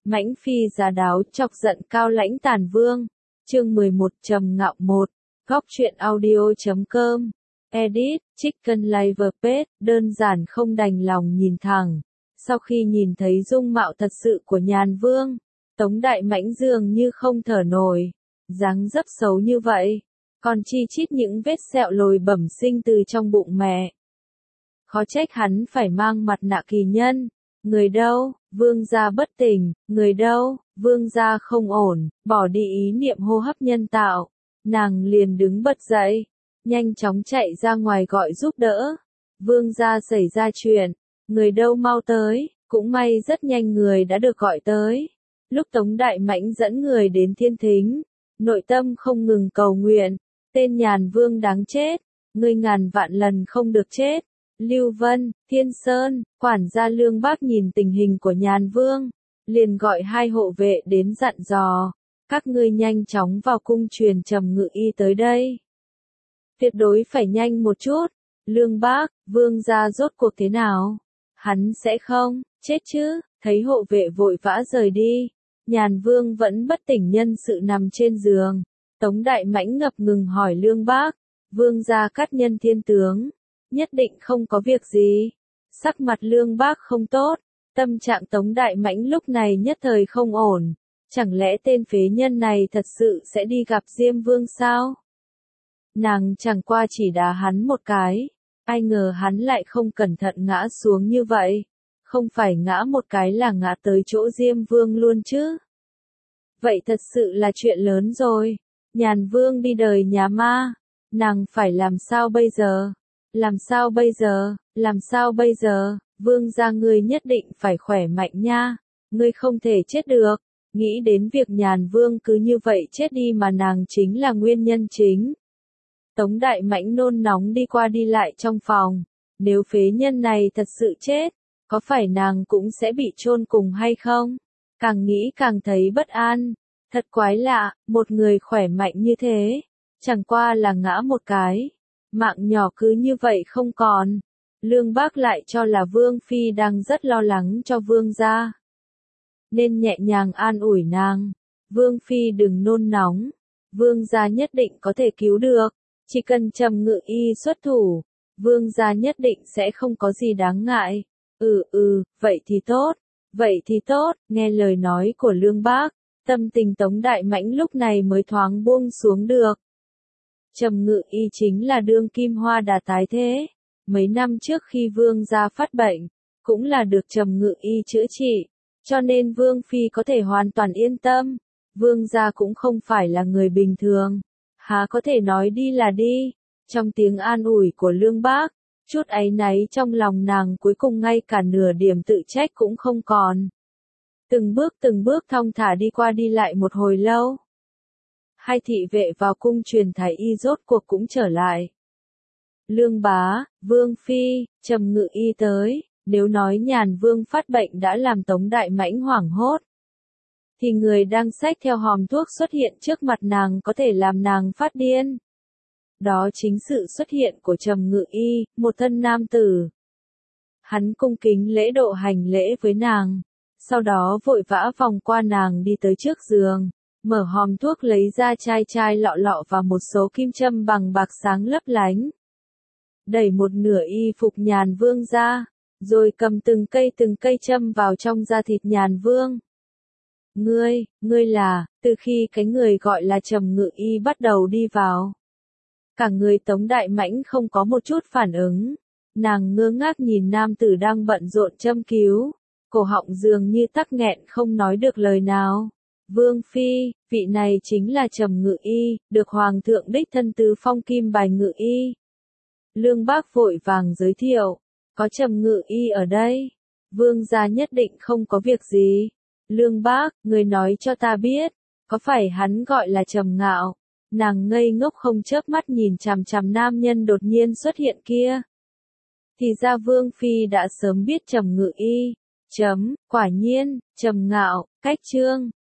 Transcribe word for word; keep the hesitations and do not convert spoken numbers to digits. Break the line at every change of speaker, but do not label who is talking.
Mãnh phi giá đáo chọc giận Cao Lãnh Tàn Vương. Chương mười một Trầm Ngạo một. Góc truyện audio chấm com. Edit, Chicken Live Page, đơn giản không đành lòng nhìn thẳng. Sau khi nhìn thấy dung mạo thật sự của Nhàn Vương, Tống Đại Mãnh dường như không thở nổi. Dáng dấp xấu như vậy, còn chi chít những vết sẹo lồi bẩm sinh từ trong bụng mẹ. Khó trách hắn phải mang mặt nạ kỳ nhân. Người đâu, Vương gia bất tỉnh, người đâu, Vương gia không ổn, bỏ đi ý niệm hô hấp nhân tạo. Nàng liền đứng bật dậy, nhanh chóng chạy ra ngoài gọi giúp đỡ. Vương gia xảy ra chuyện, người đâu mau tới, cũng may rất nhanh người đã được gọi tới. Lúc Tống Đại Mãnh dẫn người đến thiên thính, nội tâm không ngừng cầu nguyện, tên Nhàn Vương đáng chết, ngươi ngàn vạn lần không được chết. Lưu Vân, Thiên Sơn, quản gia Lương Bác nhìn tình hình của Nhàn Vương, liền gọi hai hộ vệ đến dặn dò, các ngươi nhanh chóng vào cung truyền Trầm Ngự Y tới đây. Tuyệt đối phải nhanh một chút. Lương Bác, Vương gia rốt cuộc thế nào? Hắn sẽ không chết chứ? Thấy hộ vệ vội vã rời đi, Nhàn Vương vẫn bất tỉnh nhân sự nằm trên giường. Tống Đại Mãnh ngập ngừng hỏi Lương Bác, Vương gia cắt nhân thiên tướng, nhất định không có việc gì. Sắc mặt Lương Bác không tốt, tâm trạng Tống Đại Mãnh lúc này nhất thời không ổn. Chẳng lẽ tên phế nhân này thật sự sẽ đi gặp Diêm Vương sao? Nàng chẳng qua chỉ đá hắn một cái, ai ngờ hắn lại không cẩn thận ngã xuống như vậy. Không phải ngã một cái là ngã tới chỗ Diêm Vương luôn chứ? Vậy thật sự là chuyện lớn rồi. Nhàn Vương đi đời nhà ma, nàng phải làm sao bây giờ? Làm sao bây giờ, làm sao bây giờ, Vương gia ngươi nhất định phải khỏe mạnh nha, ngươi không thể chết được. Nghĩ đến việc Nhàn Vương cứ như vậy chết đi mà nàng chính là nguyên nhân chính. Tống Đại Mãnh nôn nóng đi qua đi lại trong phòng, nếu phế nhân này thật sự chết, có phải nàng cũng sẽ bị chôn cùng hay không? Càng nghĩ càng thấy bất an, thật quái lạ, một người khỏe mạnh như thế, chẳng qua là ngã một cái. Mạng nhỏ cứ như vậy không còn. Lương Bác lại cho là Vương Phi đang rất lo lắng cho Vương gia, nên nhẹ nhàng an ủi nàng. Vương Phi đừng nôn nóng, Vương gia nhất định có thể cứu được. Chỉ cần Trầm Ngự Y xuất thủ, Vương gia nhất định sẽ không có gì đáng ngại. Ừ ừ, vậy thì tốt, vậy thì tốt. Nghe lời nói của Lương Bác, tâm tình Tống Đại Mãnh lúc này mới thoáng buông xuống được. Trầm Ngự Y chính là đương kim hoa đà tái thế. Mấy năm trước khi Vương gia phát bệnh, cũng là được Trầm Ngự Y chữa trị, cho nên Vương Phi có thể hoàn toàn yên tâm. Vương gia cũng không phải là người bình thường, há có thể nói đi là đi. Trong tiếng an ủi của Lương Bác, chút áy náy trong lòng nàng cuối cùng ngay cả nửa điểm tự trách cũng không còn. Từng bước từng bước thong thả đi qua đi lại một hồi lâu. Hai thị vệ vào cung truyền thái y rốt cuộc cũng trở lại. Lương bá, Vương Phi, Trầm Ngự Y tới. Nếu nói Nhàn Vương phát bệnh đã làm Tống Đại Mãnh hoảng hốt, thì người đang xách theo hòm thuốc xuất hiện trước mặt nàng có thể làm nàng phát điên. Đó chính sự xuất hiện của Trầm Ngự Y, một thân nam tử. Hắn cung kính lễ độ hành lễ với nàng, sau đó vội vã vòng qua nàng đi tới trước giường, mở hòm thuốc lấy ra chai chai lọ lọ và một số kim châm bằng bạc sáng lấp lánh. Đẩy một nửa y phục Nhàn Vương ra, rồi cầm từng cây từng cây châm vào trong da thịt Nhàn Vương. Ngươi, ngươi là, từ khi cái người gọi là Trầm Ngự Y bắt đầu đi vào, cả người Tống Đại Mãnh không có một chút phản ứng. Nàng ngơ ngác nhìn nam tử đang bận rộn châm cứu, cổ họng dường như tắc nghẹn không nói được lời nào. Vương Phi, vị này chính là Trầm Ngự Y, được Hoàng thượng đích thân tứ phong kim bài Ngự Y. Lương Bác vội vàng giới thiệu, có Trầm Ngự Y ở đây, Vương gia nhất định không có việc gì. Lương Bác, người nói cho ta biết, có phải hắn gọi là Trầm Ngạo? Nàng ngây ngốc không chớp mắt nhìn chằm chằm nam nhân đột nhiên xuất hiện kia. Thì ra Vương Phi đã sớm biết Trầm Ngự Y. Chấm, quả nhiên, Trầm Ngạo, cách chương.